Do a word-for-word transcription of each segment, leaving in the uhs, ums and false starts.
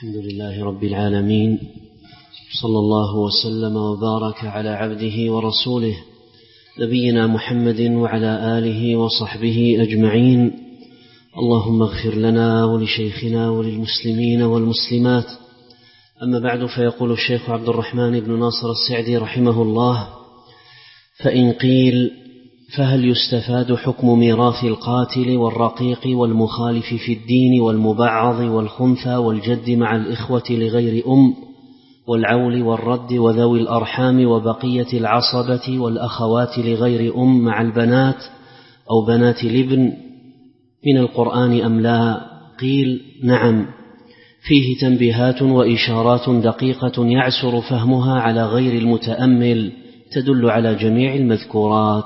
الحمد لله رب العالمين، صلى الله وسلم وبارك على عبده ورسوله نبينا محمد وعلى آله وصحبه أجمعين. اللهم اغفر لنا ولشيخنا وللمسلمين والمسلمات. أما بعد، فيقول الشيخ عبد الرحمن بن ناصر السعدي رحمه الله: فإن قيل فهل يستفاد حكم ميراث القاتل والرقيق والمخالف في الدين والمبعض والخنثى والجد مع الإخوة لغير أم والعول والرد وذوي الأرحام وبقية العصبة والأخوات لغير أم مع البنات أو بنات الابن من القرآن أم لا؟ قيل: نعم، فيه تنبيهات وإشارات دقيقة يعسر فهمها على غير المتأمل، تدل على جميع المذكورات.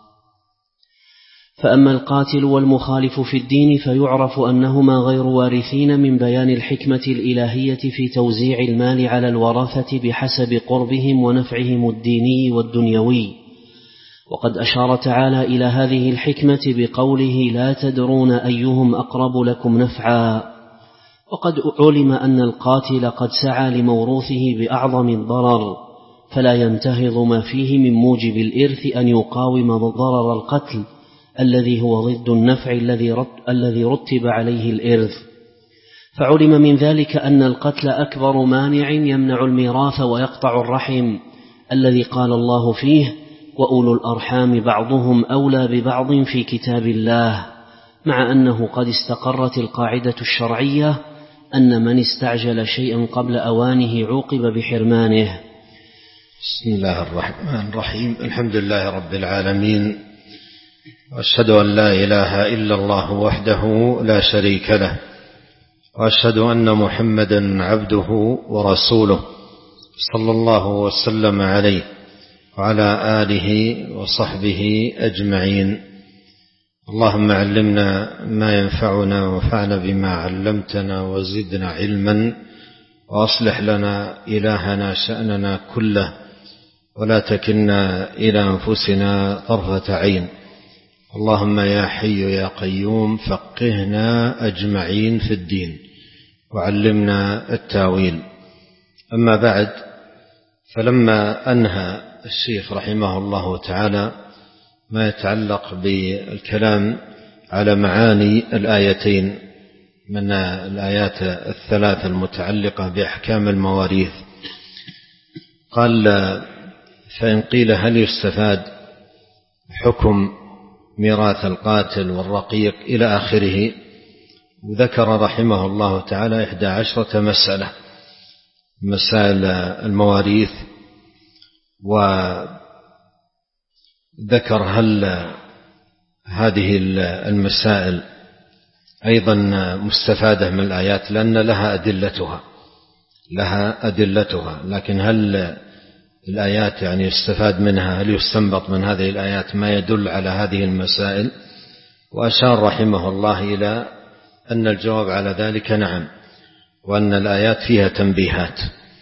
فأما القاتل والمخالف في الدين فيعرف أنهما غير وارثين من بيان الحكمة الإلهية في توزيع المال على الورثة بحسب قربهم ونفعهم الديني والدنيوي، وقد أشار تعالى إلى هذه الحكمة بقوله: لا تدرون أيهم أقرب لكم نفعا. وقد علم أن القاتل قد سعى لموروثه بأعظم الضرر، فلا ينتهض ما فيه من موجب الإرث أن يقاوم ضرر القتل الذي هو ضد النفع الذي رتب عليه الإرث. فعلم من ذلك أن القتل أكبر مانع يمنع الميراث ويقطع الرحم الذي قال الله فيه: وأولو الأرحام بعضهم أولى ببعض في كتاب الله، مع أنه قد استقرت القاعدة الشرعية أن من استعجل شيئا قبل أوانه عوقب بحرمانه. بسم الله الرحمن الرحيم. الحمد لله رب العالمين، وأشهد أن لا إله إلا الله وحده لا شريك له، وأشهد أن محمدا عبده ورسوله صلى الله وسلم عليه وعلى آله وصحبه أجمعين. اللهم علمنا ما ينفعنا وانفعنا بما علمتنا وزدنا علما، وأصلح لنا إلهنا شأننا كله، ولا تكلنا إلى أنفسنا طرفة عين. اللهم يا حي يا قيوم فقهنا أجمعين في الدين وعلمنا التاويل. أما بعد، فلما أنهى الشيخ رحمه الله تعالى ما يتعلق بالكلام على معاني الآيتين من الآيات الثلاث المتعلقة بأحكام المواريث، قال: فإن قيل هل يستفاد حكم ميراث القاتل والرقيق إلى آخره، وذكر رحمه الله تعالى إحدى عشرة مسألة مسائل المواريث، وذكر هل هذه المسائل أيضا مستفادة من الآيات، لأن لها أدلتها لها أدلتها لكن هل الآيات يعني يستفاد منها، هل يستنبط من هذه الآيات ما يدل على هذه المسائل؟ وأشار رحمه الله إلى أن الجواب على ذلك نعم، وأن الآيات فيها تنبيهات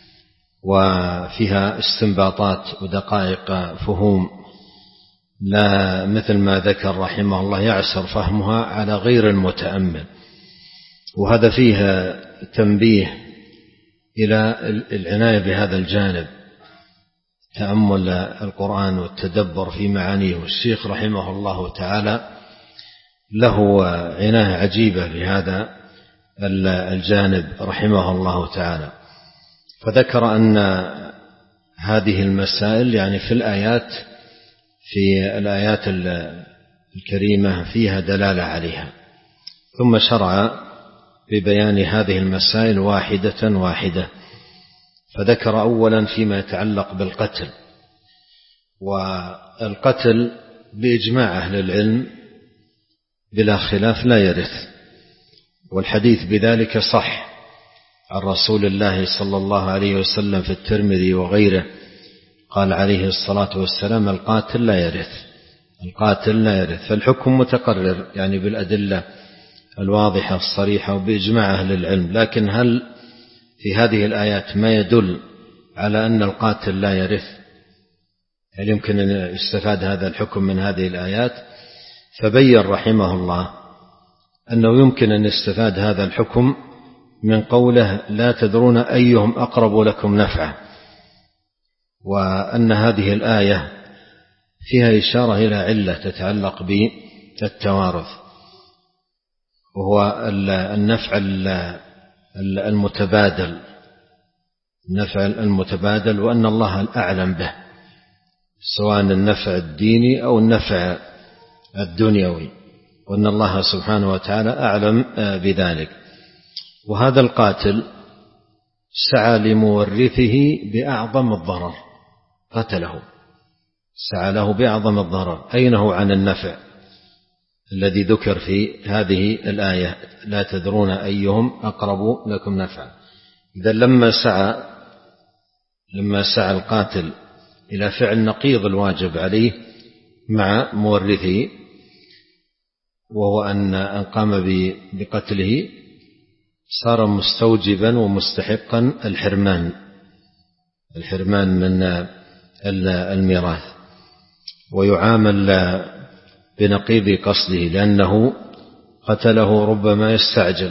وفيها استنباطات ودقائق فهوم، لا مثل ما ذكر رحمه الله يعسر فهمها على غير المتأمل. وهذا فيها تنبيه إلى العناية بهذا الجانب، تأمل القرآن والتدبر في معانيه. والشيخ رحمه الله تعالى له عناية عجيبة بهذا الجانب رحمه الله تعالى، فذكر أن هذه المسائل يعني في الآيات في الآيات الكريمة فيها دلالة عليها، ثم شرع ببيان هذه المسائل واحدة واحدة. فذكر أولا فيما يتعلق بالقتل، والقتل بإجماع أهل العلم بلا خلاف لا يرث، والحديث بذلك صح عن رسول الله صلى الله عليه وسلم في الترمذي وغيره، قال عليه الصلاة والسلام: القاتل لا يرث القاتل لا يرث. فالحكم متقرر يعني بالأدلة الواضحة الصريحة وبإجماع أهل العلم، لكن هل في هذه الآيات ما يدل على أن القاتل لا يرث؟ هل يمكن أن يستفاد هذا الحكم من هذه الآيات؟ فبين رحمه الله أنه يمكن أن يستفاد هذا الحكم من قوله لا تدرون أيهم أقرب لكم نفعا، وأن هذه الآية فيها إشارة إلى علة تتعلق بالتوارث، وهو النفع المتبادل النفع المتبادل وأن الله أعلم به، سواء النفع الديني أو النفع الدنيوي، وأن الله سبحانه وتعالى أعلم بذلك. وهذا القاتل سعى لمورثه بأعظم الضرر، قتله سعى له بأعظم الضرر، أين هو عن النفع الذي ذكر في هذه الآية لا تدرون أيهم أقرب لكم نفعا. إذا لما سعى لما سعى القاتل إلى فعل نقيض الواجب عليه مع مورثه، وهو أن قام بقتله، صار مستوجبا ومستحقا الحرمان الحرمان من الميراث، ويعامل بنقيض قصده، لأنه قتله ربما يستعجل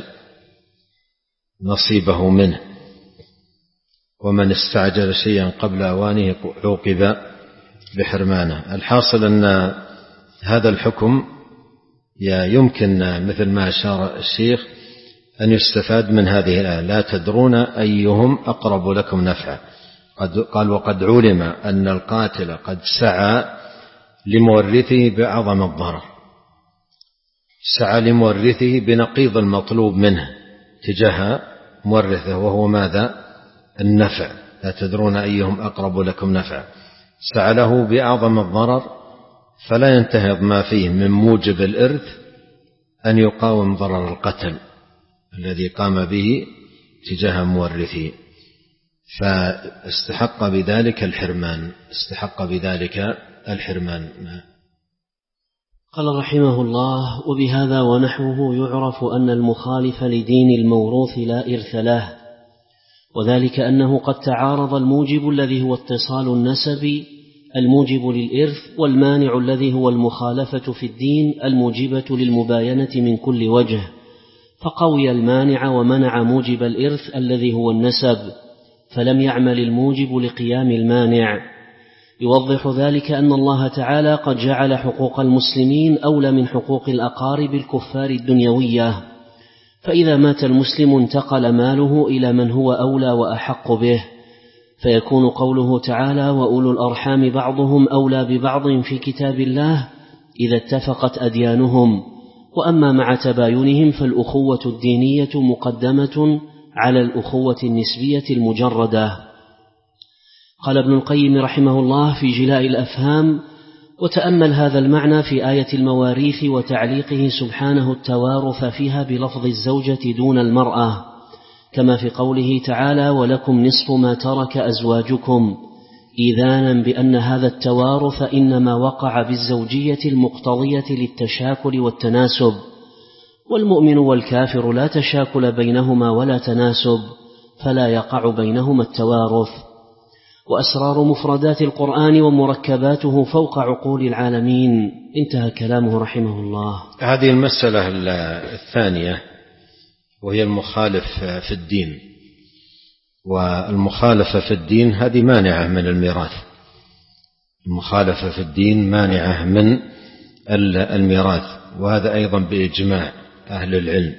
نصيبه منه، ومن استعجل شيئا قبل أوانه عوقب بحرمانه. الحاصل أن هذا الحكم يمكن مثل ما أشار الشيخ أن يستفاد من هذه الآية لا تدرون أيهم أقرب لكم نفعا. قال وقد علم أن القاتل قد سعى لمورثه بأعظم الضرر، سعى لمورثه بنقيض المطلوب منه تجاه مورثه، وهو ماذا؟ النفع. لا تدرون أيهم أقرب لكم نفعا، سعى له بأعظم الضرر، فلا ينتهض ما فيه من موجب الإرث أن يقاوم ضرر القتل الذي قام به تجاه مورثه، فاستحق بذلك الحرمان استحق بذلك الحرمان. قال رحمه الله: وبهذا ونحوه يعرف أن المخالف لدين الموروث لا إرث له، وذلك أنه قد تعارض الموجب الذي هو اتصال النسب الموجب للإرث، والمانع الذي هو المخالفة في الدين الموجبة للمباينة من كل وجه، فقوي المانع ومنع موجب الإرث الذي هو النسب، فلم يعمل الموجب لقيام المانع. يوضح ذلك أن الله تعالى قد جعل حقوق المسلمين أولى من حقوق الأقارب الكفار الدنيوية، فإذا مات المسلم انتقل ماله إلى من هو أولى وأحق به، فيكون قوله تعالى وأولو الأرحام بعضهم أولى ببعض في كتاب الله إذا اتفقت أديانهم، وأما مع تباينهم فالأخوة الدينية مقدمة على الأخوة النسبية المجردة. قال ابن القيم رحمه الله في جلاء الأفهام: وتأمل هذا المعنى في آية المواريث وتعليقه سبحانه التوارث فيها بلفظ الزوجة دون المرأة، كما في قوله تعالى ولكم نصف ما ترك أزواجكم، إذانا بأن هذا التوارث إنما وقع بالزوجية المقتضية للتشاكل والتناسب، والمؤمن والكافر لا تشاكل بينهما ولا تناسب، فلا يقع بينهما التوارث. وأسرار مفردات القرآن ومركباته فوق عقول العالمين. انتهى كلامه رحمه الله. هذه المسألة الثانية وهي المخالف في الدين، والمخالفة في الدين هذه مانعة من الميراث، المخالفة في الدين مانعة من الميراث، وهذا أيضا بإجماع أهل العلم،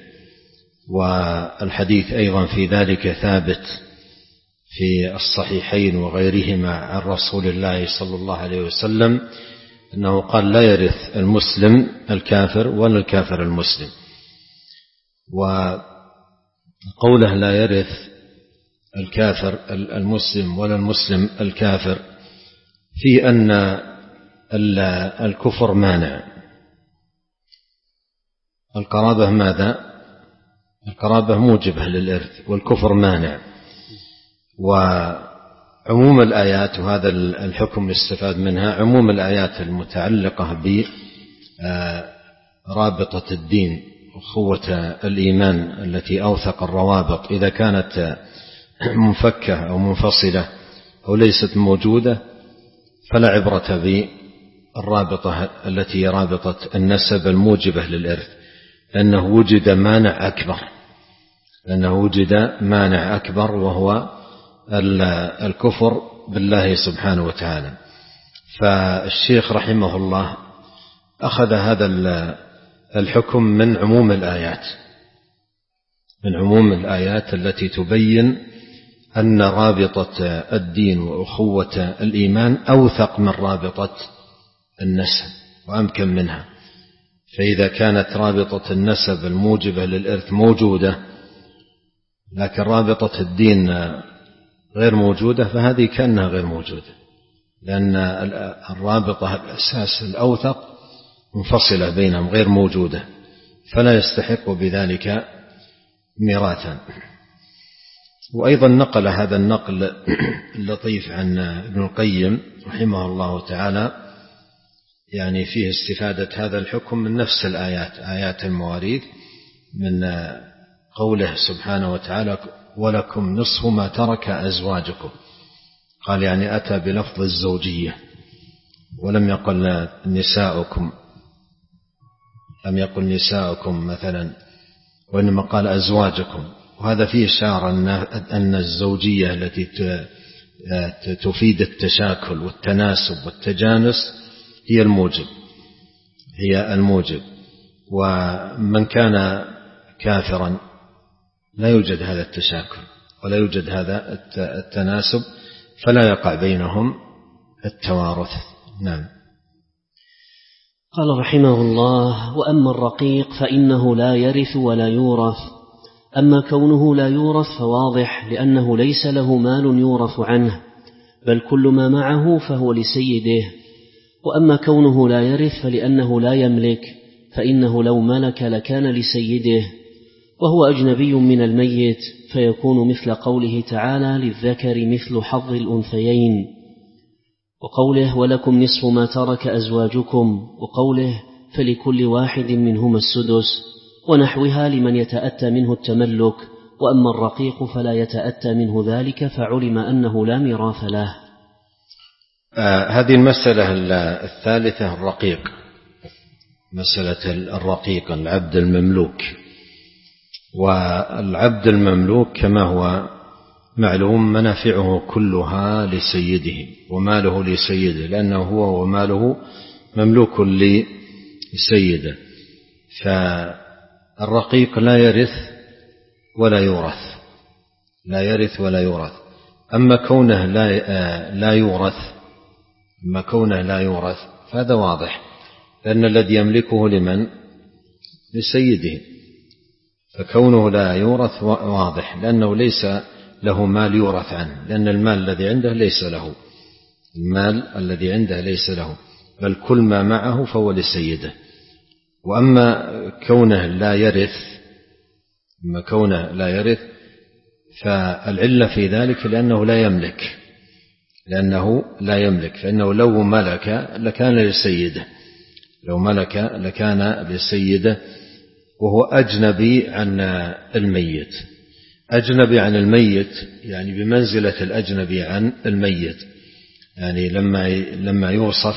والحديث أيضا في ذلك ثابت في الصحيحين وغيرهما عن رسول الله صلى الله عليه وسلم أنه قال لا يرث المسلم الكافر ولا الكافر المسلم. وقوله لا يرث الكافر المسلم ولا المسلم الكافر في أن الكفر مانع، القرابة ماذا؟ القرابة موجبة للإرث، والكفر مانع. وعموم الآيات، وهذا الحكم يستفاد منها، عموم الآيات المتعلقة برابطة الدين أخوة الإيمان التي أوثق الروابط، إذا كانت منفكة أو منفصلة أو ليست موجودة فلا عبرة بالرابطة التي رابطة النسب الموجبة للإرث، لأنه وجد مانع أكبر لأنه وجد مانع أكبر وهو الكفر بالله سبحانه وتعالى. فالشيخ رحمه الله أخذ هذا الحكم من عموم الآيات من عموم الآيات التي تبين أن رابطة الدين وأخوة الإيمان أوثق من رابطة النسب وأمكن منها. فإذا كانت رابطة النسب الموجبة للإرث موجودة لكن رابطة الدين غير موجودة فهذه كأنها غير موجودة، لأن الرابطة الأساس الأوثق منفصلة بينهم غير موجودة، فلا يستحق بذلك ميراثا. وأيضا نقل هذا النقل اللطيف عن ابن القيم رحمه الله تعالى يعني فيه استفادة هذا الحكم من نفس الآيات، آيات المواريث، من قوله سبحانه وتعالى ولكم نصف ما ترك أزواجكم، قال يعني أتى بلفظ الزوجية ولم يقل نساؤكم، لم يقل نساؤكم مثلا، وإنما قال أزواجكم. وهذا فيه إشارة أن الزوجية التي تفيد التشاكل والتناسب والتجانس هي الموجب هي الموجب ومن كان كافرا لا يوجد هذا التشاكل ولا يوجد هذا التناسب، فلا يقع بينهم التوارث. نعم. قال رحمه الله: وأما الرقيق فإنه لا يرث ولا يورث. أما كونه لا يورث فواضح، لأنه ليس له مال يورث عنه، بل كل ما معه فهو لسيده. وأما كونه لا يرث فلأنه لا يملك، فإنه لو ملك لكان لسيده، وهو أجنبي من الميت، فيكون مثل قوله تعالى: للذكر مثل حظ الأنثيين، وقوله: ولكم نصف ما ترك أزواجكم، وقوله: فلكل واحد منهما السدس، ونحوها لمن يتأتى منه التملك. وأما الرقيق فلا يتأتى منه ذلك، فعلم أنه لا ميراث له. آه هذه المسألة الثالثة الرقيق، مسألة الرقيق العبد المملوك. والعبد المملوك كما هو معلوم منافعه كلها لسيده وماله لسيده، لأنه هو وماله مملوك لسيده. فالرقيق لا يرث ولا يورث لا يرث ولا يورث. أما كونه لا لا يورث أما كونه لا يورث فهذا واضح، لأن الذي يملكه لمن؟ لسيده. فكونه لا يورث واضح، لأنه ليس له مال يورث عنه، لأن المال الذي عنده ليس له المال الذي عنده ليس له بل كل ما معه فهو لسيده. وأما كونه لا يرث أما كونه لا يرث فالعلة في ذلك لأنه لا يملك لأنه لا يملك فإنه لو ملك لكان لسيده لو ملك لكان لسيده وهو أجنبي عن الميت. أجنبي عن الميت يعني بمنزلة الأجنبي عن الميت، يعني لما لما يوصف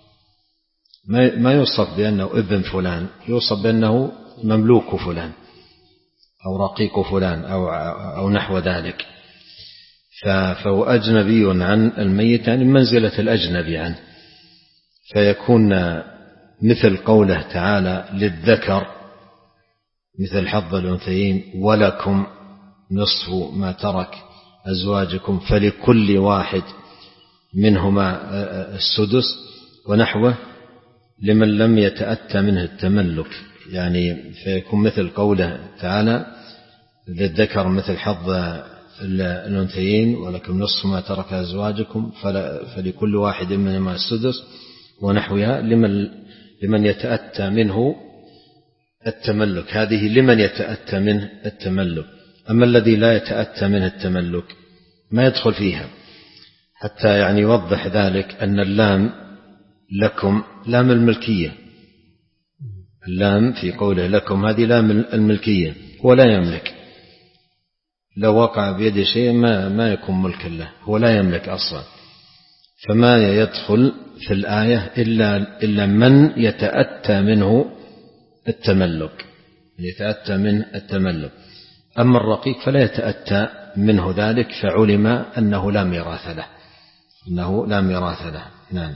ما يوصف بأنه ابن فلان، يوصف بأنه مملوك فلان أو رقيق فلان أو أو نحو ذلك. فهو أجنبي عن الميت يعني منزلة الأجنبي عنه، فيكون مثل قوله تعالى: للذكر مثل حظ الأنثيين، ولكم نصف ما ترك أزواجكم، فلكل واحد منهما السدس، ونحوه لمن لم يتأتى منه التملك. يعني فيكون مثل قوله تعالى: للذكر مثل حظ الأنثيين ولكم نصف ما ترك أزواجكم فلكل واحد منهما السدس، ونحوها لمن لمن يتأتى منه التملك. هذه لمن يتأتى منه التملك. أما الذي لا يتأتى منه التملك ما يدخل فيها. حتى يعني يوضح ذلك أن اللام لكم لام الملكية، اللام في قوله لكم هذه لام الملكية، هو لا يملك. لو وقع بيده شيء ما ما يكون ملكا له، هو لا يملك أصلا. فما يدخل في الآية إلا إلا من يتأتى منه التملك يتأتى منه التملك. أما الرقيق فلا يتأتى منه ذلك، فعلم أنه لا ميراث له أنه لا ميراث له. نعم.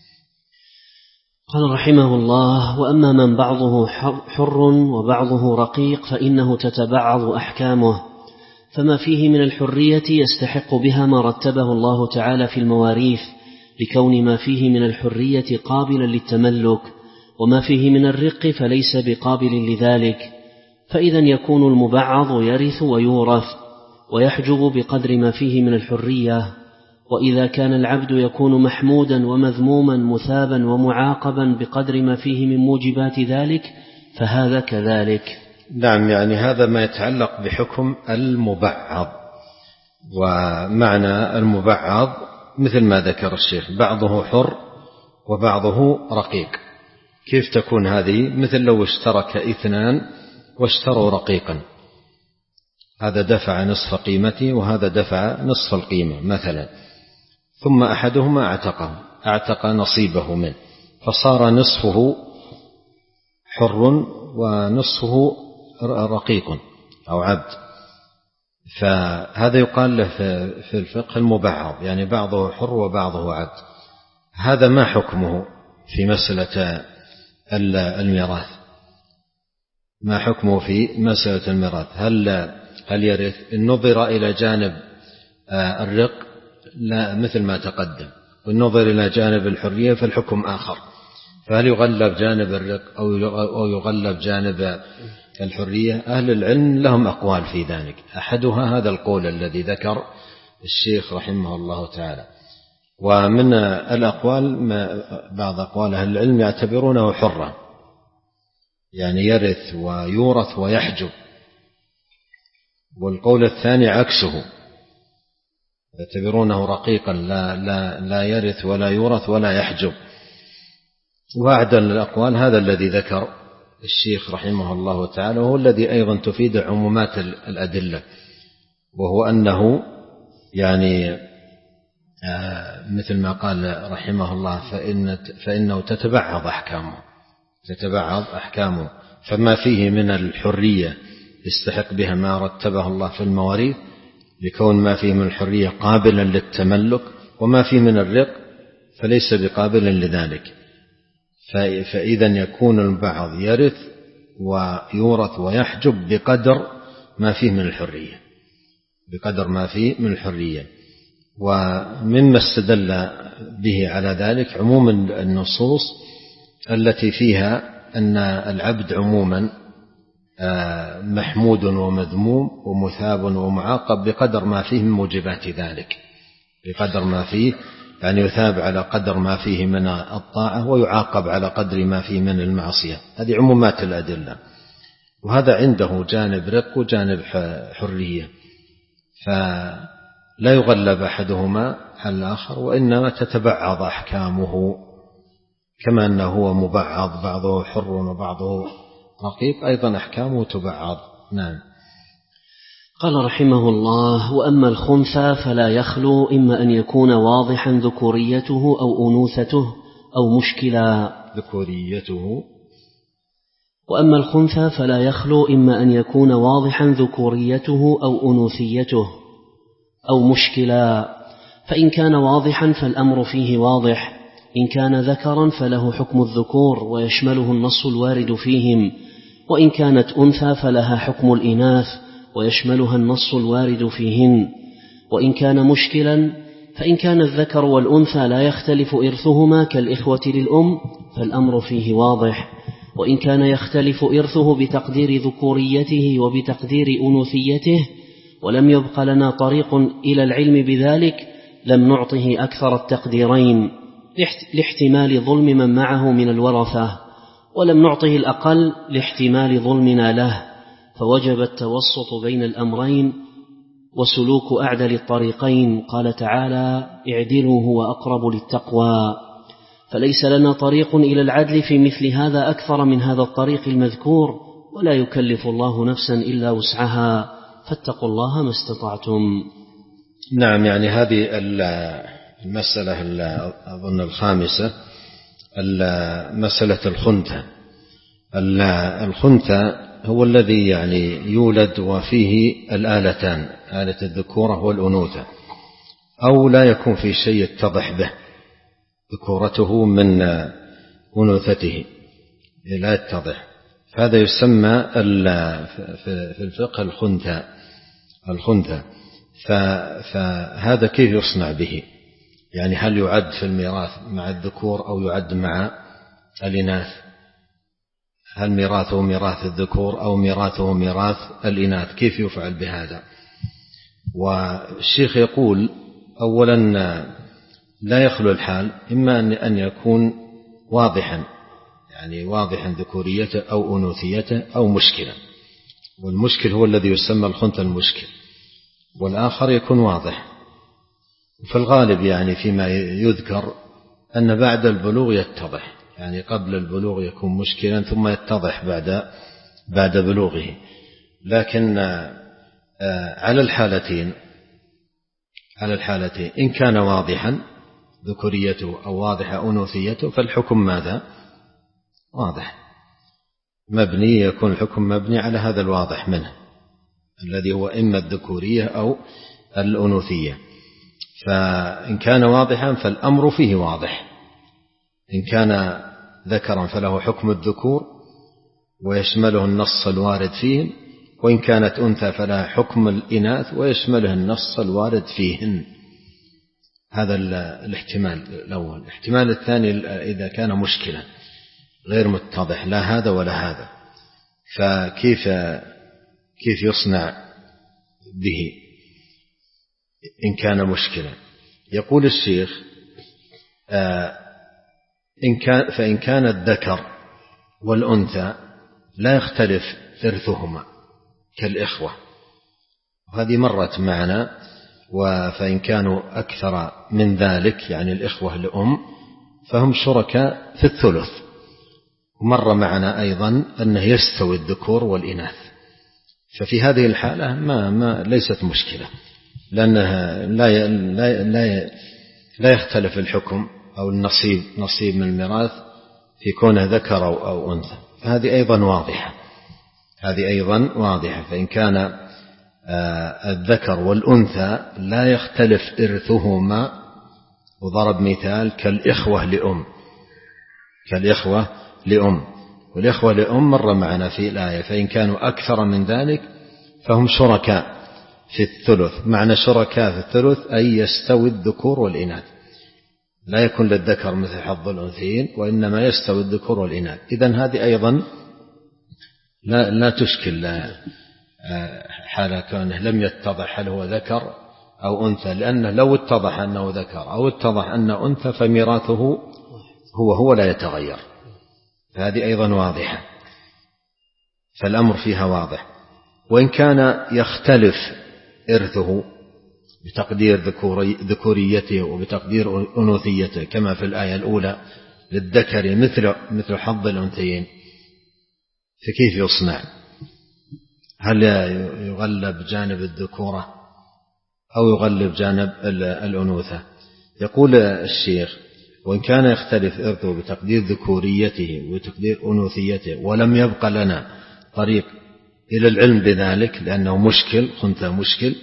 قال رحمه الله: وأما من بعضه حر وبعضه رقيق فإنه تتبعض أحكامه، فما فيه من الحرية يستحق بها ما رتبه الله تعالى في المواريث، لكون ما فيه من الحرية قابلا للتملك، وما فيه من الرق فليس بقابل لذلك، فإذا يكون المبعض يرث ويورث ويحجب بقدر ما فيه من الحرية. وإذا كان العبد يكون محمودا ومذموما مثابا ومعاقبا بقدر ما فيه من موجبات ذلك، فهذا كذلك. نعم، يعني هذا ما يتعلق بحكم المبعض. ومعنى المبعض مثل ما ذكر الشيخ، بعضه حر وبعضه رقيق. كيف تكون هذه؟ مثل لو اشترك اثنان واشتروا رقيقا، هذا دفع نصف قيمته وهذا دفع نصف القيمة مثلا، ثم أحدهما اعتقه اعتق نصيبه منه، فصار نصفه حر ونصفه رقيق أو عبد، فهذا يقال له في الفقه المبعض، يعني بعضه حر وبعضه عبد. هذا ما حكمه في مسألة الميراث؟ ما حكمه في مسألة الميراث؟ هل هل يرث؟ إن نظر إلى جانب الرق لا مثل ما تقدم، والنظر إلى جانب الحرية فالحكم آخر، فهل يغلب جانب الرق أو يغلب جانب الحرية؟ أهل العلم لهم أقوال في ذلك، أحدها هذا القول الذي ذكر الشيخ رحمه الله تعالى. ومن الأقوال بعض أقوال أهل العلم يعتبرونه حرا، يعني يرث ويورث ويحجب. والقول الثاني عكسه، يعتبرونه رقيقا لا, لا, لا يرث ولا يورث ولا يحجب. وأعدل الأقوال هذا الذي ذكر الشيخ رحمه الله تعالى، وهو الذي أيضا تفيد عمومات الأدلة، وهو أنه يعني مثل ما قال رحمه الله فإن فإنه تتبعض أحكامه تتبعض أحكامه فما فيه من الحرية يستحق بها ما رتبه الله في المواريث، لكون ما فيه من الحرية قابلا للتملك، وما فيه من الرق فليس بقابل لذلك. فإذا يكون البعض يرث ويورث ويحجب بقدر ما فيه من الحرية بقدر ما فيه من الحرية. ومما استدل به على ذلك عموم النصوص التي فيها أن العبد عموما محمود ومذموم ومثاب ومعاقب بقدر ما فيه من موجبات ذلك، بقدر ما فيه، يعني يثاب على قدر ما فيه من الطاعة ويعاقب على قدر ما فيه من المعصية. هذه عمومات الأدلة، وهذا عنده جانب رق وجانب حرية، فلا يغلب أحدهما على الآخر، وإنما تتبعض أحكامه، كما أنه هو مبعض بعضه حر وبعضه رقيق، أيضا أحكامه تبعض. نعم. قال رحمه الله: وأما الخنثى فلا يخلو إما أن يكون واضحا ذكوريته أو أنوثته أو مشكلا ذكوريته وأما الخنثى فلا يخلو إما أن يكون واضحا ذكوريته أو أنوثيته أو مشكلا، فإن كان واضحا فالأمر فيه واضح، إن كان ذكرا فله حكم الذكور ويشمله النص الوارد فيهم، وإن كانت أنثى فلها حكم الإناث ويشملها النص الوارد فيهن، وإن كان مشكلا فإن كان الذكر والأنثى لا يختلف إرثهما كالإخوة للأم فالأمر فيه واضح، وإن كان يختلف إرثه بتقدير ذكوريته وبتقدير أنوثيته ولم يبق لنا طريق إلى العلم بذلك لم نعطه أكثر التقديرين لاحتمال ظلم من معه من الورثة، ولم نعطه الأقل لاحتمال ظلمنا له، فوجب التوسط بين الأمرين وسلوك أعدل الطريقين. قال تعالى: اعدلوا هو أقرب للتقوى، فليس لنا طريق إلى العدل في مثل هذا أكثر من هذا الطريق المذكور، ولا يكلف الله نفسا إلا وسعها، فاتقوا الله ما استطعتم. نعم، يعني هذه المسألة أظن الخامسة، مسألة الخنثى. الخنثى هو الذي يعني يولد وفيه الآلتان، آلة الذكورة والأنوثة، أو لا يكون في شيء يتضح به ذكورته من أنوثته لا يتضح، هذا يسمى في الفقه الخنثى الخنثى فهذا كيف يصنع به؟ يعني هل يعد في الميراث مع الذكور أو يعد مع الإناث؟ هل ميراثه ميراث الذكور أو ميراثه ميراث الإناث؟ كيف يفعل بهذا؟ والشيخ يقول أولا لا يخلو الحال إما أن يكون واضحا، يعني واضحا ذكوريته أو أنوثيته أو مشكلة، والمشكل هو الذي يسمى الخنثى المشكل، والآخر يكون واضح. في الغالب يعني فيما يذكر أن بعد البلوغ يتضح، يعني قبل البلوغ يكون مشكلا ثم يتضح بعد بعد بلوغه. لكن على الحالتين على الحالتين إن كان واضحا ذكوريته أو واضحة أنوثيته فالحكم ماذا؟ واضح مبني، يكون الحكم مبني على هذا الواضح منه الذي هو إما الذكورية أو الأنوثية. فإن كان واضحا فالأمر فيه واضح، إن كان ذكرا فله حكم الذكور ويشمله النص الوارد فيهم، وإن كانت أنثى فلها حكم الإناث ويشمله النص الوارد فيهن. هذا الاحتمال الأول. الاحتمال الثاني إذا كان مشكلا غير متضح لا هذا ولا هذا، فكيف كيف يصنع به إن كان مشكلا؟ يقول الشيخ آه إن كان فإن كان الذكر والأنثى لا يختلف إرثهما كالإخوة، وهذه مرت معنا، فإن كانوا أكثر من ذلك يعني الإخوة لأم فهم شركاء في الثلث. ومر معنا أيضا أنه يستوي الذكور والإناث، ففي هذه الحالة ما, ما ليست مشكلة، لأنها لا, لا, لا, لا يختلف الحكم أو النصيب نصيب من الميراث في كونه ذكر أو, أو أنثى. هذه أيضا واضحة هذه أيضا واضحة فإن كان الذكر والأنثى لا يختلف إرثهما، وضرب مثال كالإخوة لأم كالإخوة لأم والإخوة لأم مر معنا في الآية، فإن كانوا أكثر من ذلك فهم شركاء في الثلث. معنى شركاء في الثلث أي يستوي الذكور والإناث، لا يكون للذكر مثل حظ الأنثيين وإنما يستوي الذكور والإناث. إذن هذه أيضا لا, لا تشكل حال كونه لم يتضح هل هو ذكر أو أنثى، لأنه لو اتضح أنه ذكر أو اتضح أنه أنثى فميراثه هو هو لا يتغير. هذه أيضا واضحة، فالأمر فيها واضح. وإن كان يختلف إرثه بتقدير ذكوريته وبتقدير أنوثيته كما في الآية الأولى للذكر مثل مثل حظ الأنثيين، فكيف يصنع؟ هل يغلب جانب الذكورة أو يغلب جانب الأنوثة؟ يقول الشيخ وإن كان يختلف إرثه بتقدير ذكوريته وتقدير أنوثيته ولم يبق لنا طريق إلى العلم بذلك لأنه مشكل خنثى مشكل،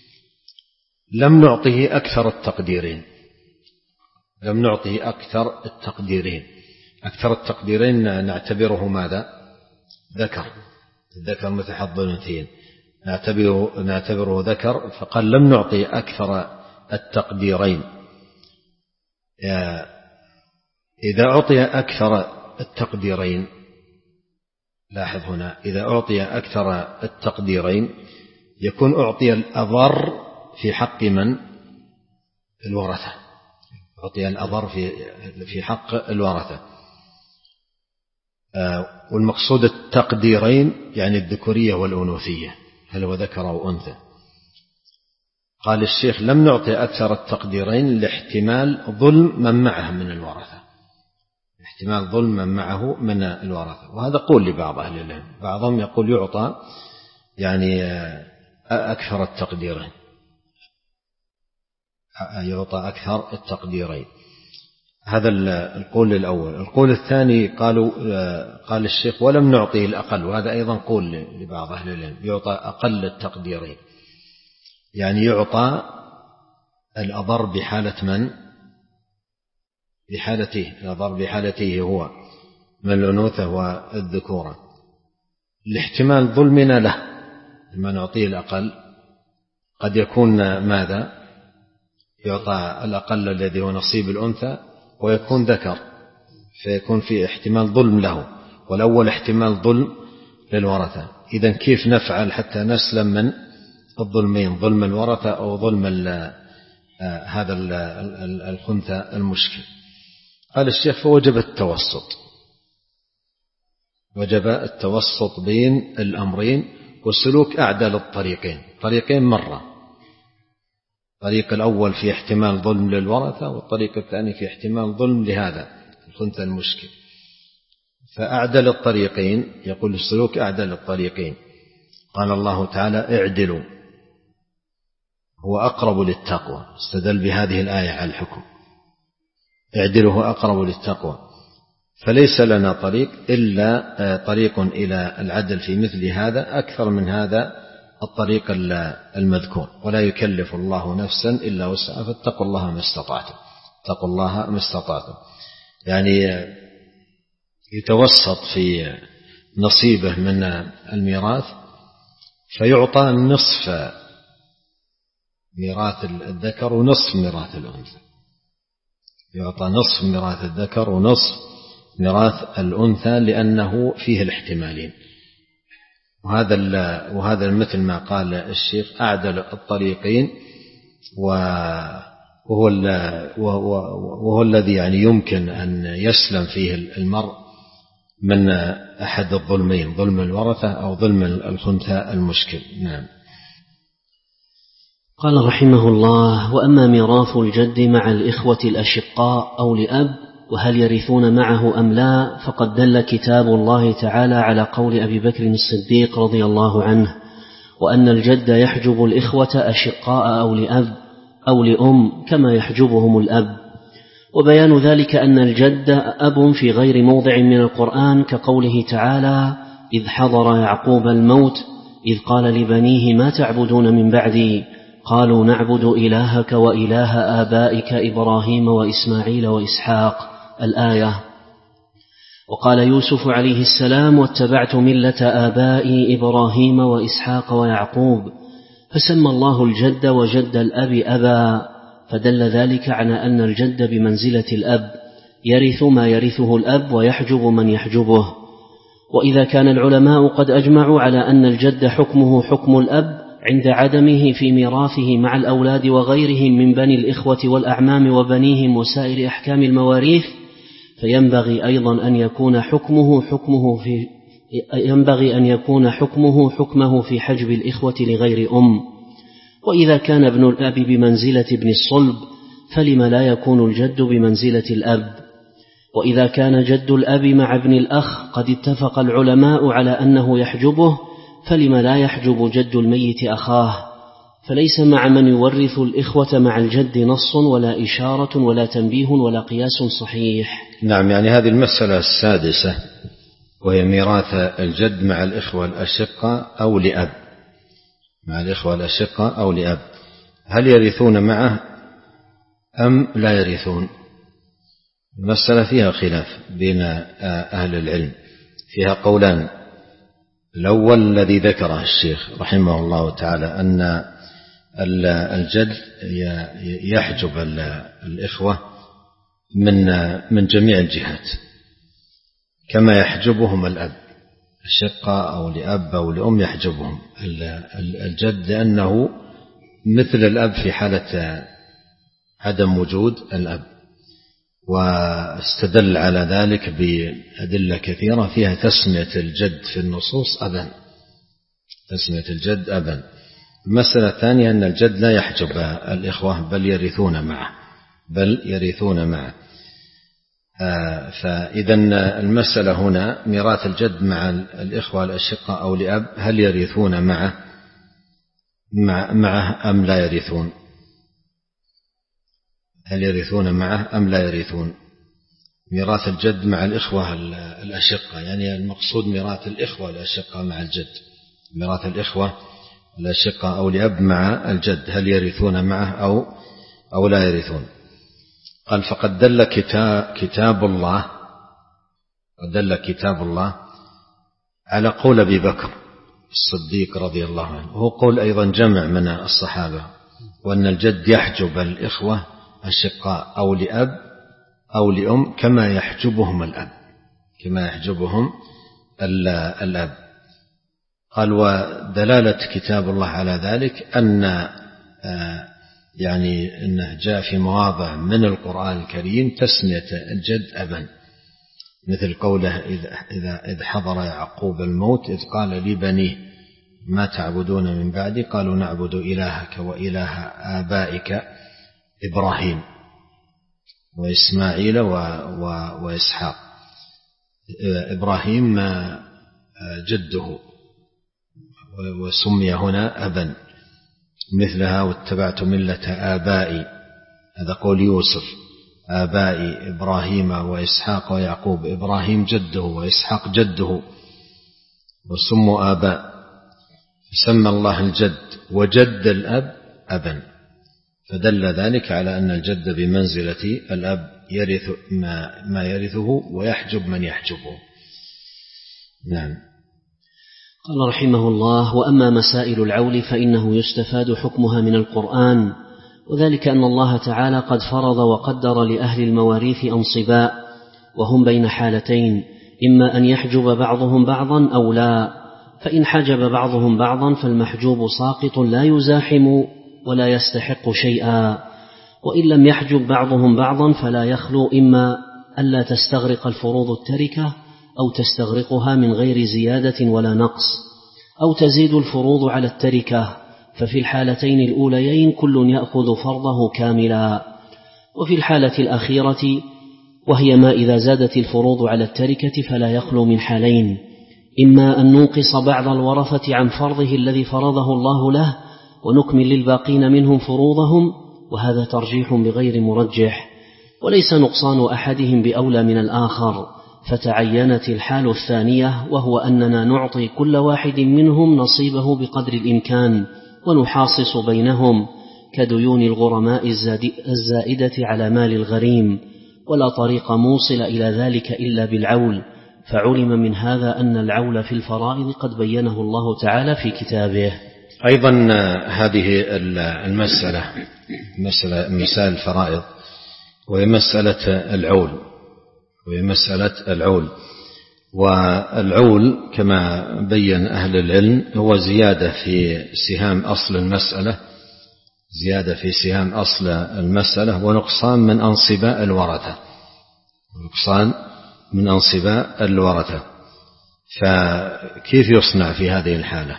لم نعطه أكثر التقديرين لم نعطه أكثر التقديرين أكثر التقديرين نعتبره ماذا؟ ذكر الذكر مثل حظ الأنثيين نعتبره, نعتبره ذكر، فقال لم نعطي أكثر التقديرين. إذا أعطي أكثر التقديرين، لاحظ هنا، إذا أعطي أكثر التقديرين يكون أعطي الأضر في حق من؟ الورثة، أعطي الأضر في في حق الورثة. والمقصود التقديرين يعني الذكورية والأنوثية، هل هو ذكر أو أنثى. قال الشيخ لم نعطي أكثر التقديرين لاحتمال ظلم من معه من الورثة احتمال ظلم من معه من الورثة. وهذا قول لبعض أهل العلم، بعضهم يقول يعطى يعني أكثر التقديرين يعطى أكثر التقديرين هذا القول الأول. القول الثاني قالوا قال الشيخ ولم نعطيه الأقل، وهذا أيضا قول لبعض أهل العلم، يعطى أقل التقديرين، يعني يعطى الأضر بحالة من؟ بحالته، الأضر بحالته هو من الأنوثة والذكورة، لاحتمال ظلمنا له لما نعطيه الأقل. قد يكون ماذا؟ يعطى الأقل الذي هو نصيب الأنثى ويكون ذكر، فيكون في احتمال ظلم له، والأول احتمال ظلم للورثة. إذن كيف نفعل حتى نسلم من الظلمين، ظلم الورثة أو ظلم هذا الخنثى المشكل؟ قال الشيخ فوجب التوسط، وجب التوسط بين الأمرين، والسلوك أعدل الطريقين، طريقين مرة، الطريق الأول في احتمال ظلم للورثة، والطريق الثاني في احتمال ظلم لهذا الخنثى المشكل، فأعدل الطريقين، يقول السلوك أعدل الطريقين. قال الله تعالى اعدلوا هو أقرب للتقوى، استدل بهذه الآية على الحكم، اعدلوا هو أقرب للتقوى، فليس لنا طريق إلا طريق إلى العدل في مثل هذا أكثر من هذا الطريق المذكور، ولا يكلف الله نفسا إلا وسعها، فاتقوا الله ما استطعتم، اتقوا الله ما استطعتم، يعني يتوسط في نصيبه من الميراث، فيعطى نصف ميراث الذكر ونصف ميراث الأنثى، يعطى نصف ميراث الذكر ونصف ميراث الأنثى، لأنه فيه الاحتمالين. وهذا وهذا مثل ما قال الشيخ أعدل الطريقين، وهو وهو الذي يعني يمكن أن يسلم فيه المرء من أحد الظلمين، ظلم الورثة أو ظلم الخنثى المشكل. نعم. قال رحمه الله: وأما ميراث الجد مع الإخوة الأشقاء أو لأب وهل يرثون معه أم لا، فقد دل كتاب الله تعالى على قول أبي بكر الصديق رضي الله عنه: وأن الجد يحجب الإخوة أشقاء أو لأب أو لأم كما يحجبهم الأب، وبيان ذلك أن الجد أب في غير موضع من القرآن، كقوله تعالى: إذ حضر يعقوب الموت إذ قال لبنيه ما تعبدون من بعدي قالوا نعبد إلهك وإله آبائك إبراهيم وإسماعيل وإسحاق، الآية. وقال يوسف عليه السلام: واتبعت ملة آبائي إبراهيم وإسحاق ويعقوب، فسمى الله الجد وجد الأب أبا، فدل ذلك على أن الجد بمنزلة الأب، يرث ما يرثه الأب ويحجب من يحجبه. وإذا كان العلماء قد أجمعوا على أن الجد حكمه حكم الأب عند عدمه في ميراثه مع الأولاد وغيرهم من بني الإخوة والأعمام وبنيهم وسائر أحكام المواريث، فينبغي أيضا أن يكون حكمه حكمه في ينبغي أن يكون حكمه حكمه في حجب الإخوة لغير أم. وإذا كان ابن الأب بمنزلة ابن الصلب، فلم لا يكون الجد بمنزلة الأب؟ وإذا كان جد الأب مع ابن الأخ قد اتفق العلماء على أنه يحجبه، فلم لا يحجب جد الميت أخاه؟ فليس مع من يورث الإخوة مع الجد نص ولا إشارة ولا تنبيه ولا قياس صحيح. نعم، يعني هذه المسألة السادسة، وهي ميراث الجد مع الإخوة الأشقة أو لأب، مع الإخوة الأشقة أو لأب، هل يرثون معه أم لا يرثون؟ المسألة فيها خلاف بين أهل العلم، فيها قولان. الأول الذي ذكره الشيخ رحمه الله تعالى أن الجد يحجب الإخوة من من جميع الجهات كما يحجبهم الأب، الشقة أو لأب أو لأم يحجبهم الجد، لأنه مثل الأب في حالة عدم وجود الأب. واستدل على ذلك بأدلة كثيرة فيها تسمية الجد في النصوص أبا، تسمية الجد أبا. المسألة الثانية أن الجد لا يحجب الإخوة بل يرثون معه، بل يرثون معه. آه فإذا المسألة هنا ميراث الجد مع الإخوة الأشقة أو لأب، هل يرثون معه معه أم لا يرثون؟ هل يرثون معه أم لا يرثون؟ ميراث الجد مع الإخوة الأشقة، يعني المقصود ميراث الإخوة الأشقة مع الجد، ميراث الإخوة الأشقة أو لأب مع الجد، هل يرثون معه أو أو لا يرثون؟ قال فقد دل كتاب, كتاب الله ودل كتاب الله على قول أبي بكر الصديق رضي الله عنه، وهو قول أيضا جمع من الصحابة، وأن الجد يحجب الإخوة الشقاء أو لأب أو لأم كما يحجبهم الأب كما يحجبهم الأب. قال ودلالة كتاب الله على ذلك أن يعني أنه جاء في مواضع من القرآن الكريم تسمية الجد أبا، مثل قوله إذا إذ حضر يعقوب الموت إذ قال لبنيه ما تعبدون من بعدي قالوا نعبد إلهك وإله آبائك إبراهيم وإسماعيل و و وإسحاق. إبراهيم جده وسمي هنا أبا، مثلها واتبعت ملة آبائي، هذا قول يوسف، آبائي إبراهيم وإسحاق ويعقوب، إبراهيم جده وإسحاق جده وسموا آباء، سمى الله الجد وجد الأب أبا، فدل ذلك على أن الجد بمنزلة الأب يرث ما, ما يرثه ويحجب من يحجبه. نعم. قال رحمه الله: وأما مسائل العول فإنه يستفاد حكمها من القرآن، وذلك أن الله تعالى قد فرض وقدر لأهل المواريث أنصباء، وهم بين حالتين، إما أن يحجب بعضهم بعضا أو لا، فإن حجب بعضهم بعضا فالمحجوب ساقط لا يزاحم ولا يستحق شيئا، وإن لم يحجب بعضهم بعضا فلا يخلو إما ألا تستغرق الفروض التركة أو تستغرقها من غير زيادة ولا نقص، أو تزيد الفروض على التركة، ففي الحالتين الأوليين كل يأخذ فرضه كاملا. وفي الحالة الأخيرة وهي ما إذا زادت الفروض على التركة فلا يخلو من حالين، إما أن ننقص بعض الورثة عن فرضه الذي فرضه الله له ونكمل للباقين منهم فروضهم، وهذا ترجيح بغير مرجح، وليس نقصان أحدهم بأولى من الآخر، فتعينت الحال الثانية، وهو أننا نعطي كل واحد منهم نصيبه بقدر الإمكان ونحاصص بينهم كديون الغرماء الزائدة على مال الغريم، ولا طريق موصل إلى ذلك إلا بالعول، فعلم من هذا أن العول في الفرائض قد بينه الله تعالى في كتابه. أيضا هذه المسألة مسألة مسائل الفرائض وهي مسألة العول وهي مسألة العول والعول كما بين أهل العلم هو زيادة في سهام أصل المسألة زيادة في سهام أصل المسألة ونقصان من أنصباء الورثة نقصان من أنصباء الورثة. فكيف يصنع في هذه الحالة؟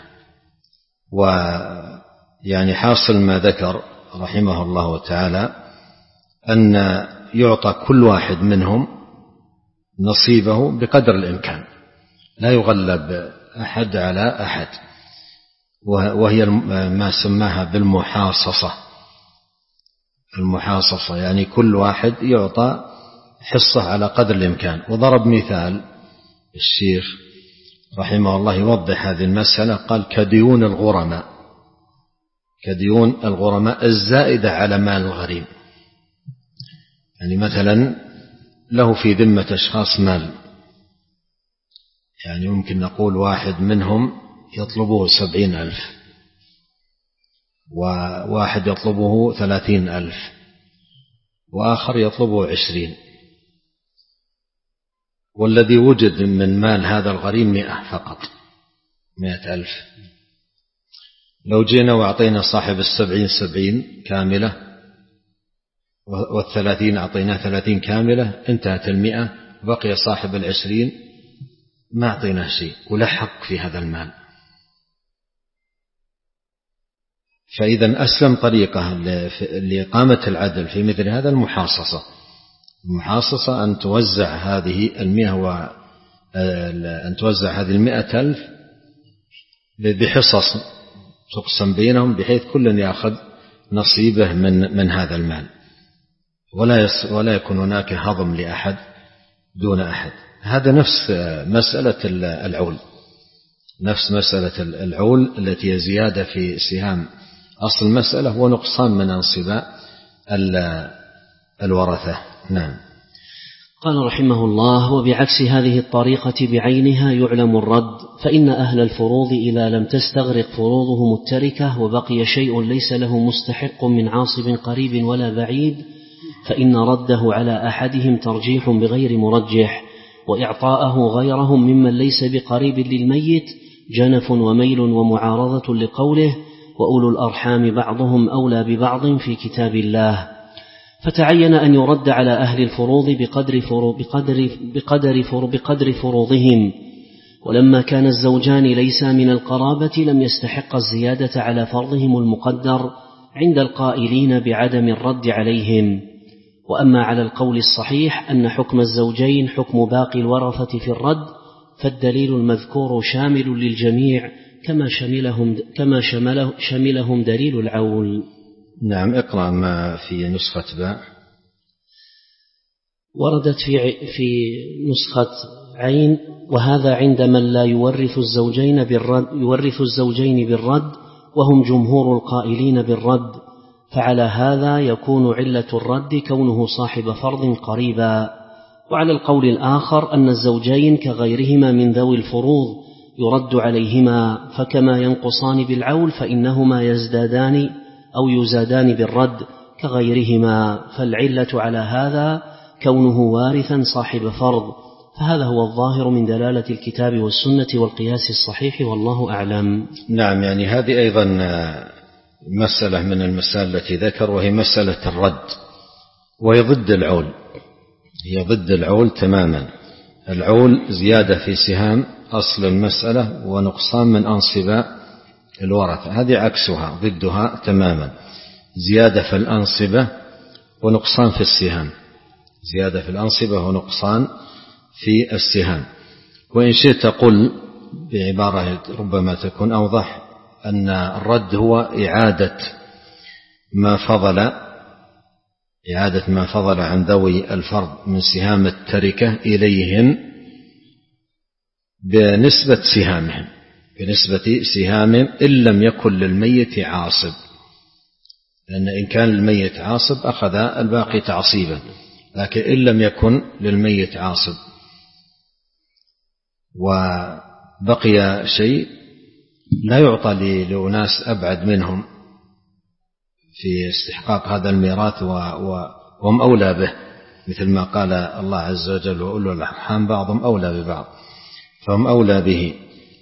ويعني حاصل ما ذكر رحمه الله تعالى أن يعطى كل واحد منهم نصيبه بقدر الإمكان، لا يغلب أحد على أحد، وهي ما سماها بالمحاصصة. المحاصصة يعني كل واحد يعطى حصة على قدر الإمكان. وضرب مثال الشيخ رحمه الله يوضح هذه المسألة، قال كديون الغرماء كديون الغرماء الزائدة على مال الغريم. يعني مثلا له في ذمة أشخاص مال، يعني ممكن نقول واحد منهم يطلبه سبعين ألف وواحد يطلبه ثلاثين ألف وآخر يطلبه عشرين، والذي وجد من مال هذا الغريم مئة فقط، مئة ألف. لو جينا وأعطينا صاحب السبعين سبعين كاملة والثلاثين أعطيناه ثلاثين كاملة انتهت المئة، بقي صاحب العشرين ما أعطيناه شيء ولا حق في هذا المال. فإذا أسلم طريقة لإقامة العدل في مثل هذا المحاصصة. المحاصصة أن توزع هذه المئة و أن توزع هذه المئة ألف بحصص تقسم بينهم بحيث كل يأخذ نصيبه من من هذا المال، ولا ولا يكون هناك هضم لأحد دون أحد. هذا نفس مسألة العول، نفس مسألة العول التي هي زيادة في سهام أصل المسألة ونقصان من أنصباء الورثة. نعم. قال رحمه الله: وبعكس هذه الطريقة بعينها يعلم الرد، فإن أهل الفروض إذا لم تستغرق فروضهم التركة وبقي شيء ليس له مستحق من عاصب قريب ولا بعيد، فإن رده على أحدهم ترجيح بغير مرجح، وإعطاءه غيرهم ممن ليس بقريب للميت جنف وميل ومعارضة لقوله: وأولو الأرحام بعضهم أولى ببعض في كتاب الله. فتعين أن يرد على أهل الفروض بقدر, فرو بقدر, بقدر, فرو بقدر فروضهم، ولما كان الزوجان ليسا من القرابة لم يستحق الزيادة على فرضهم المقدر عند القائلين بعدم الرد عليهم. وأما على القول الصحيح أن حكم الزوجين حكم باقي الورثة في الرد، فالدليل المذكور شامل للجميع كما شملهم, كما شمله شملهم دليل العول. نعم. اقرأ ما في نسخة باء. وردت في في نسخة عين: وهذا عند من لا يورث الزوجين بالرد يورث الزوجين بالرد وهم جمهور القائلين بالرد، فعلى هذا يكون علة الرد كونه صاحب فرض قريبا. وعلى القول الآخر أن الزوجين كغيرهما من ذوي الفروض يرد عليهما، فكما ينقصان بالعول فإنهما يزدادان أو يزادان بالرد كغيرهما، فالعلة على هذا كونه وارثا صاحب فرض، فهذا هو الظاهر من دلالة الكتاب والسنة والقياس الصحيح، والله أعلم. نعم. يعني هذه أيضا مسألة من المسائل التي ذكر، وهي مسألة الرد، وهي ضد العول، هي ضد العول تماما. العول زيادة في سهام أصل المسألة ونقصان من أنصباء الورثة، هذه عكسها ضدها تماما، زيادة في الأنصبة ونقصان في السهام، زيادة في الأنصبة ونقصان في السهام. وإن شئت قل بعبارة ربما تكون أوضح أن الرد هو إعادة ما فضل إعادة ما فضل عن ذوي الفرض من سهام التركة إليهم بنسبة سهامهم بنسبة سهامهم إن لم يكن للميت عاصب، لأن إن كان للميت عاصب أخذ الباقي تعصيبا، لكن إن لم يكن للميت عاصب وبقي شيء لا يعطى لأناس أبعد منهم في استحقاق هذا الميراث وهم أولى به، مثل ما قال الله عز وجل: وأولو الأرحام بعضهم أولى ببعض، فهم أولى به.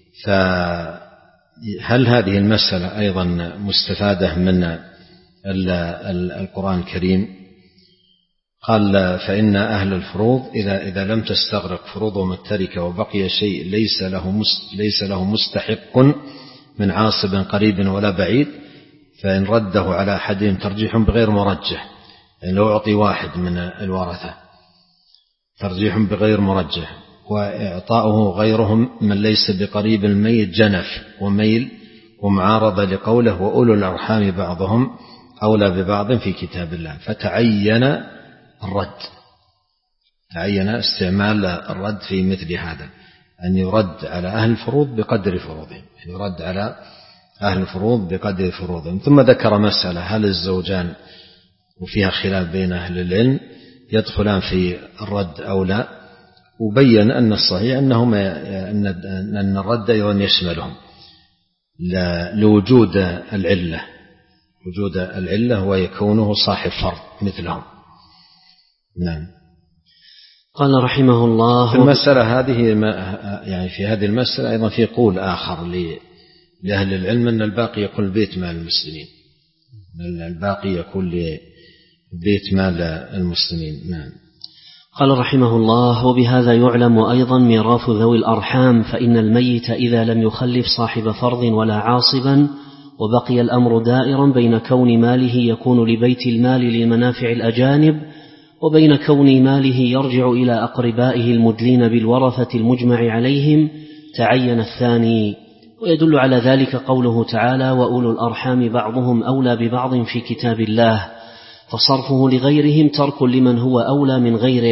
فهل هذه المسألة أيضا مستفادة من القرآن الكريم؟ قال: فإن أهل الفروض إذا, إذا لم تستغرق فروضهم التركة وبقي شيء ليس له, ليس له مستحق من عاصب قريب ولا بعيد، فإن رده على أحدهم ترجيح بغير مرجح، يعني لو أعطي واحد من الورثة ترجيح بغير مرجح، وإعطاؤه غيرهم من ليس بقريب الميت جنف وميل ومعارضة لقوله: وأولو الأرحام بعضهم أولى ببعض في كتاب الله. فتعين الرد، تعين استعمال الرد في مثل هذا، أن يرد على أهل الفروض بقدر فروضهم، أن يرد على أهل الفروض بقدر فروضهم. ثم ذكر مسألة: هل الزوجان، وفيها خلاف بين أهل العلم، يدخلان في الرد أو لا؟ وبين أن الصحيح أنهم أن الرد أيضا يشملهم لوجود العلة، وجود العلة ويكونه صاحب فرض مثلهم. نعم. قال رحمه الله: في المسألة هذه يعني في هذه المسألة أيضا في قول آخر لأهل العلم أن الباقي يكون البيت مال المسلمين، الباقي يكون لبيت مال المسلمين. نعم. قال رحمه الله: وبهذا يعلم أيضا ميراث ذوي الأرحام، فإن الميت إذا لم يخلف صاحب فرض ولا عاصبا وبقي الأمر دائرا بين كون ماله يكون لبيت المال للمنافع الأجانب وبين كون ماله يرجع إلى أقربائه المدلين بالورثة المجمع عليهم، تعين الثاني. ويدل على ذلك قوله تعالى: وأولو الأرحام بعضهم أولى ببعض في كتاب الله، فصرفه لغيرهم ترك لمن هو أولى من غيره،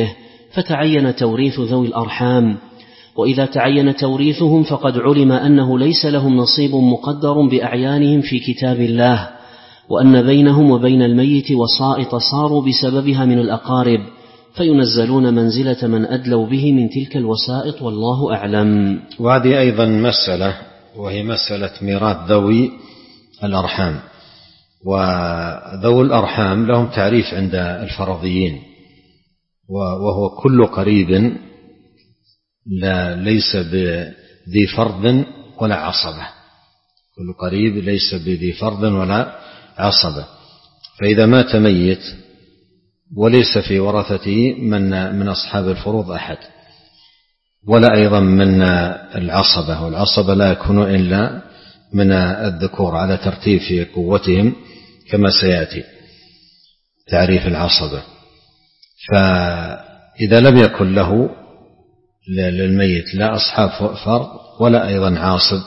فتعين توريث ذوي الأرحام، وإذا تعين توريثهم فقد علم أنه ليس لهم نصيب مقدر بأعيانهم في كتاب الله، وأن بينهم وبين الميت وسائط صاروا بسببها من الأقارب، فينزلون منزلة من أدلوا به من تلك الوسائط، والله أعلم. وهذه أيضا مسألة، وهي مسألة ميراث ذوي الأرحام. وذوي الأرحام لهم تعريف عند الفرضيين، وهو كل قريب لا ليس بذي فرض ولا عصبة، كل قريب ليس بذي فرض ولا عصبة. فإذا مات ميت وليس في ورثته من من أصحاب الفروض أحد، ولا أيضا من العصبة، والعصبة لا يكون إلا من الذكور على ترتيب في قوتهم كما سيأتي تعريف العصبة. فإذا لم يكن له للميت لا أصحاب فرض ولا أيضا عاصب،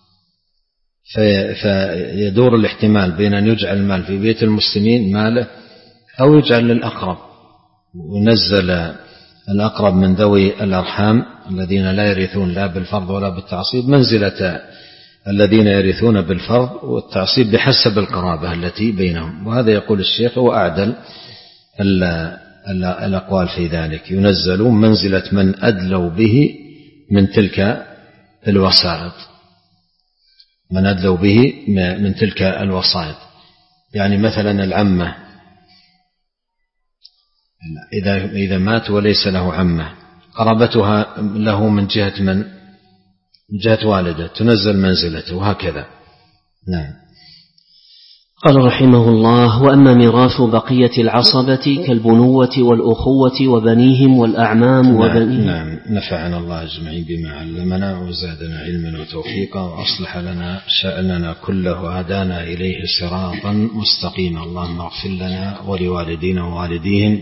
فيدور الاحتمال بين أن يجعل المال في بيت المسلمين ماله أو يجعل للأقرب، ونزل الأقرب من ذوي الأرحام الذين لا يرثون لا بالفرض ولا بالتعصيب منزلة الذين يرثون بالفرض والتعصيب بحسب القرابة التي بينهم. وهذا يقول الشيخ هو أعدل الأقوال في ذلك، ينزلون منزلة من أدلوا به من تلك الوسائط، من أدلوا به من تلك الوسائط. يعني مثلا العمة إذا إذا مات وليس له عمة، قرابتها له من جهة من؟ من جهة والده، تنزل منزلته، وهكذا. نعم. قال رحمه الله: وأما ميراث بقية العصبة كالبنوة والأخوة وبنيهم والأعمام وبنيهم. نعم, نعم. نفعنا الله أجمعين بما علمنا وزادنا علما وتوفيقا وأصلح لنا شأننا كله وهدانا إليه صراطا مستقيما. اللهم اغفر لنا ولوالدينا ووالديهم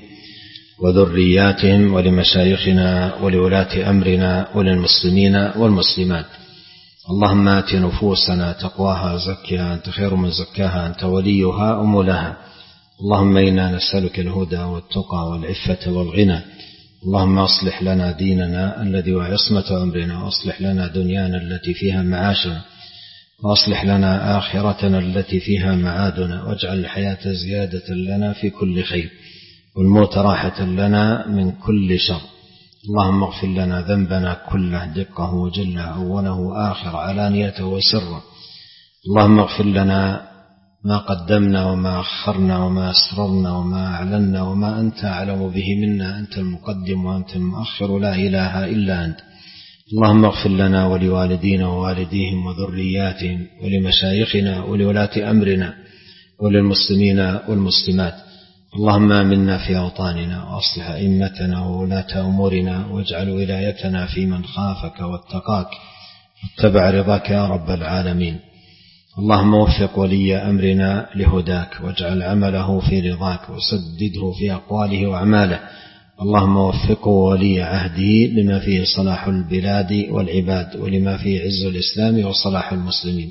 وذرياتهم ولمشايخنا ولولاة أمرنا وللمسلمين والمسلمات. اللهم آت نفوسنا تقواها زكها أنت خير من زكاها أنت وليها ومولاها. اللهم إنا نسألك الهدى والتقى والعفة والغنى. اللهم أصلح لنا ديننا الذي هو عصمة أمرنا، وأصلح لنا دنيانا التي فيها معاشنا، وأصلح لنا آخرتنا التي فيها معادنا، واجعل الحياة زيادة لنا في كل خير والموت راحة لنا من كل شر. اللهم اغفر لنا ذنبنا كله دقه وجله أوله وآخر علانيته وسره. اللهم اغفر لنا ما قدمنا وما أخرنا وما أسررنا وما أعلنا وما أنت أعلم به منا، أنت المقدم وأنت المؤخر لا إله إلا أنت. اللهم اغفر لنا ولوالدينا ووالديهم وذرياتهم ولمشايخنا ولولاة أمرنا وللمسلمين والمسلمات. اللهم آمنا في أوطاننا وأصلح أئمتنا وولاة أمورنا، واجعل ولايتنا في من خافك واتقاك واتبع رضاك يا رب العالمين. اللهم وفق ولي أمرنا لهداك، واجعل عمله في رضاك، وسدده في أقواله وأعماله. اللهم وفقه ولي عهده لما فيه صلاح البلاد والعباد، ولما فيه عز الإسلام وصلاح المسلمين.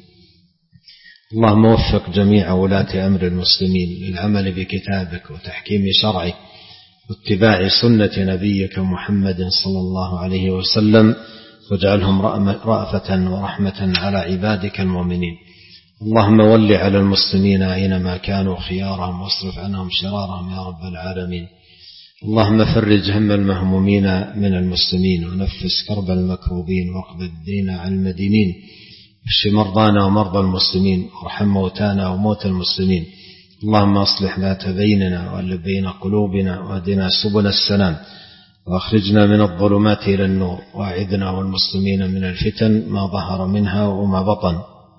اللهم وفق جميع ولاة أمر المسلمين للعمل بكتابك وتحكيم شرعك واتباع سنة نبيك محمد صلى الله عليه وسلم، واجعلهم رأفة ورحمة على عبادك المؤمنين. اللهم ول على المسلمين أينما كانوا خيارهم، واصرف عنهم شرارهم يا رب العالمين. اللهم فرج هم المهمومين من المسلمين، ونفس كرب المكروبين، واقض الدين عن المدينين، اشف مرضانا ومرضى المسلمين، وارحم موتانا وموتى المسلمين. اللهم اصلح ذات بيننا والف بين قلوبنا، واهدنا سبل السلام، واخرجنا من الظلمات إلى النور، واعذنا والمسلمين من الفتن ما ظهر منها وما بطن.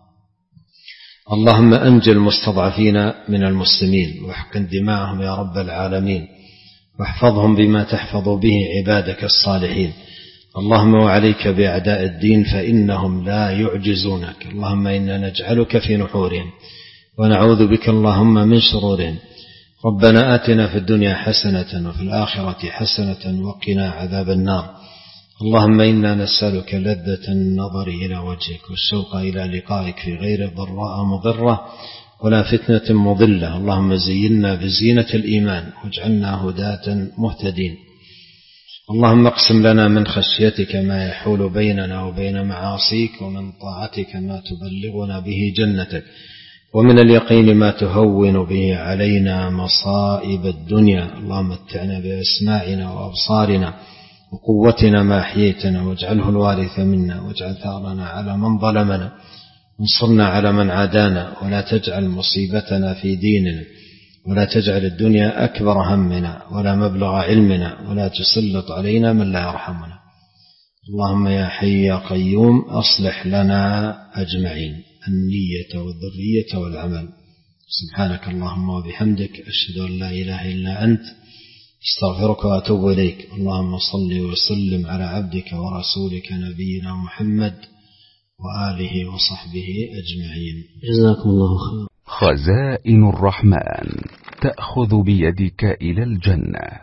اللهم أنجِ المستضعفين من المسلمين، واحقن دماءهم يا رب العالمين، واحفظهم بما تحفظ به عبادك الصالحين. اللهم وعليك بأعداء الدين فإنهم لا يعجزونك. اللهم إنا نجعلك في نحورهم ونعوذ بك اللهم من شرورهم. ربنا آتنا في الدنيا حسنة وفي الآخرة حسنة وقنا عذاب النار. اللهم إنا نسألك لذة النظر إلى وجهك والشوق إلى لقائك في غير ضراء مضرة ولا فتنة مضلة. اللهم زينا بزينة الإيمان واجعلنا هداة مهتدين. اللهم اقسم لنا من خشيتك ما يحول بيننا وبين معاصيك، ومن طاعتك ما تبلغنا به جنتك، ومن اليقين ما تهون به علينا مصائب الدنيا. اللهم متعنا بأسماعنا وأبصارنا وقوتنا ما أحييتنا، واجعله الوارث منا، واجعل ثارنا على من ظلمنا، انصرنا على من عادانا، ولا تجعل مصيبتنا في ديننا، ولا تجعل الدنيا أكبر همنا ولا مبلغ علمنا، ولا تسلط علينا من لا يرحمنا. اللهم يا حي يا قيوم أصلح لنا أجمعين النية والذرية والعمل. سبحانك اللهم وبحمدك، أشهد أن لا إله إلا أنت، استغفرك وأتوب إليك. اللهم صل وسلم على عبدك ورسولك نبينا محمد وآله وصحبه أجمعين. جزاكم الله خير. خزائن الرحمن تأخذ بيدك إلى الجنة.